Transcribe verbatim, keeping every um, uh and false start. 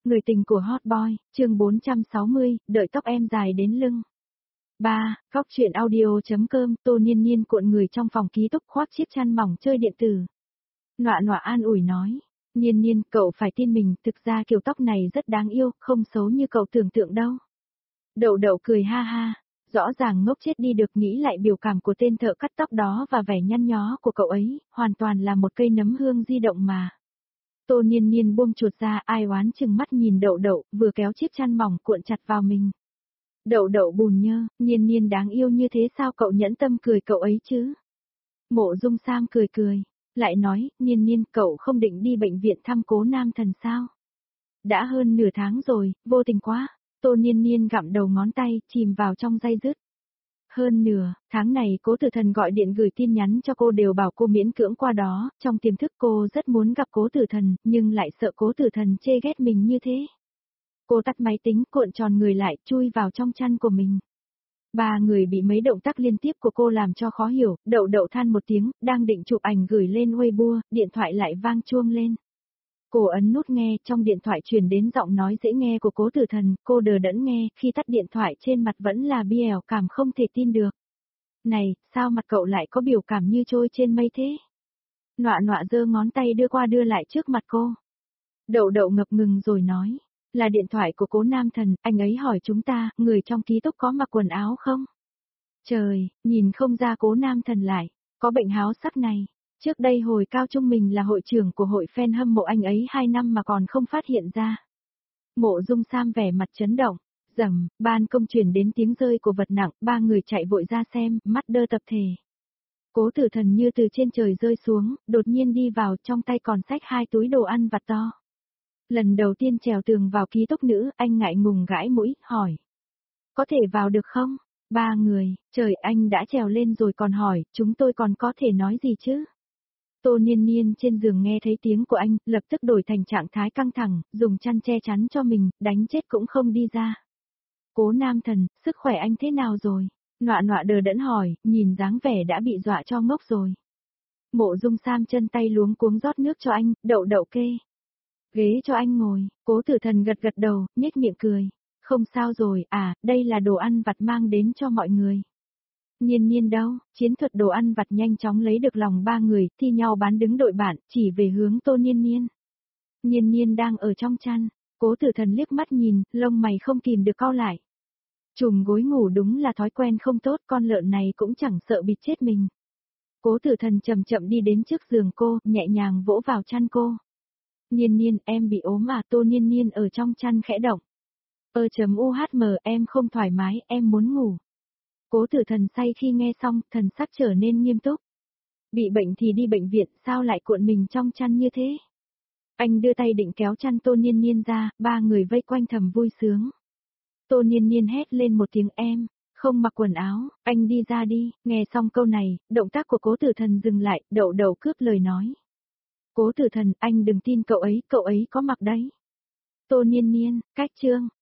Người tình của Hot Boy, chương bốn trăm sáu mươi, đợi tóc em dài đến lưng. ba. Góc truyện audio.com, Tô Niên Niên cuộn người trong phòng ký túc khoác chiếc chăn mỏng chơi điện tử. Nọa nọa an ủi nói, Niên Niên, cậu phải tin mình, thực ra kiểu tóc này rất đáng yêu, không xấu như cậu tưởng tượng đâu. Đậu đậu cười ha ha, rõ ràng ngốc chết đi được, nghĩ lại biểu cảm của tên thợ cắt tóc đó và vẻ nhăn nhó của cậu ấy, hoàn toàn là một cây nấm hương di động mà. Tô Niên Niên buông chuột ra, ai oán chừng mắt nhìn đậu đậu, vừa kéo chiếc chăn mỏng cuộn chặt vào mình. Đậu đậu bùn nhơ, Niên Niên đáng yêu như thế sao cậu nhẫn tâm cười cậu ấy chứ? Mộ Dung Sam cười cười, lại nói, Niên Niên, cậu không định đi bệnh viện thăm Cố Nam Thần sao? Đã hơn nửa tháng rồi, vô tình quá. Tô Niên Niên gặm đầu ngón tay, chìm vào trong day dứt. Hơn nửa, tháng này Cố Tử Thần gọi điện gửi tin nhắn cho cô đều bảo cô miễn cưỡng qua đó, trong tiềm thức cô rất muốn gặp Cố Tử Thần, nhưng lại sợ Cố Tử Thần chê ghét mình như thế. Cô tắt máy tính, cuộn tròn người lại, chui vào trong chăn của mình. Ba người bị mấy động tác liên tiếp của cô làm cho khó hiểu, đậu đậu than một tiếng, đang định chụp ảnh gửi lên Weibo, điện thoại lại vang chuông lên. Cô ấn nút nghe, trong điện thoại truyền đến giọng nói dễ nghe của Cố Tử Thần, cô đờ đẫn nghe, khi tắt điện thoại trên mặt vẫn là bi ẻo cảm không thể tin được. Này, sao mặt cậu lại có biểu cảm như trôi trên mây thế? Nọa nọa giơ ngón tay đưa qua đưa lại trước mặt cô. Đậu đậu ngập ngừng rồi nói, là điện thoại của Cố Nam Thần, anh ấy hỏi chúng ta, người trong ký túc có mặc quần áo không? Trời, nhìn không ra Cố Nam Thần lại, có bệnh háo sắc này. Trước đây hồi cao trung mình là hội trưởng của hội fan hâm mộ anh ấy hai năm mà còn không phát hiện ra. Mộ Dung Sam vẻ mặt chấn động, rầm, ban công truyền đến tiếng rơi của vật nặng, ba người chạy vội ra xem, mắt đơ tập thể. Cố Tử Thần như từ trên trời rơi xuống, đột nhiên đi vào, trong tay còn xách hai túi đồ ăn vặt to. Lần đầu tiên trèo tường vào ký túc nữ, anh ngại ngùng gãi mũi, hỏi. Có thể vào được không? Ba người, trời, anh đã trèo lên rồi còn hỏi, chúng tôi còn có thể nói gì chứ? Tô Niên Niên trên giường nghe thấy tiếng của anh, lập tức đổi thành trạng thái căng thẳng, dùng chăn che chắn cho mình, đánh chết cũng không đi ra. Cố Nam Thần, sức khỏe anh thế nào rồi? Nọa nọa đờ đẫn hỏi, nhìn dáng vẻ đã bị dọa cho ngốc rồi. Mộ Dung Sam chân tay luống cuống rót nước cho anh, đậu đậu kê. Ghế cho anh ngồi, Cố Tử Thần gật gật đầu, nhếch miệng cười. Không sao rồi, à, đây là đồ ăn vặt mang đến cho mọi người. Niên Niên đâu, chiến thuật đồ ăn vặt nhanh chóng lấy được lòng ba người, thi nhau bán đứng đội bạn, chỉ về hướng Tô Niên Niên. Niên Niên đang ở trong chăn, Cố Tử Thần liếc mắt nhìn, lông mày không kìm được cau lại. Trùm gối ngủ đúng là thói quen không tốt, con lợn này cũng chẳng sợ bịt chết mình. Cố Tử Thần chậm chậm đi đến trước giường cô, nhẹ nhàng vỗ vào chăn cô. Niên Niên, em bị ốm à? Tô Niên Niên ở trong chăn khẽ động. Ơ chấm u hát em, em không thoải mái, em muốn ngủ. Cố Tử Thần say khi nghe xong, thần sắc trở nên nghiêm túc. Bị bệnh thì đi bệnh viện, sao lại cuộn mình trong chăn như thế? Anh đưa tay định kéo chăn Tô Niên Niên ra, ba người vây quanh thầm vui sướng. Tô Niên Niên hét lên một tiếng em, không mặc quần áo, anh đi ra đi, nghe xong câu này, động tác của Cố Tử Thần dừng lại, đậu đậu cướp lời nói. Cố Tử Thần, anh đừng tin cậu ấy, cậu ấy có mặc đấy. Tô Niên Niên, cách chương.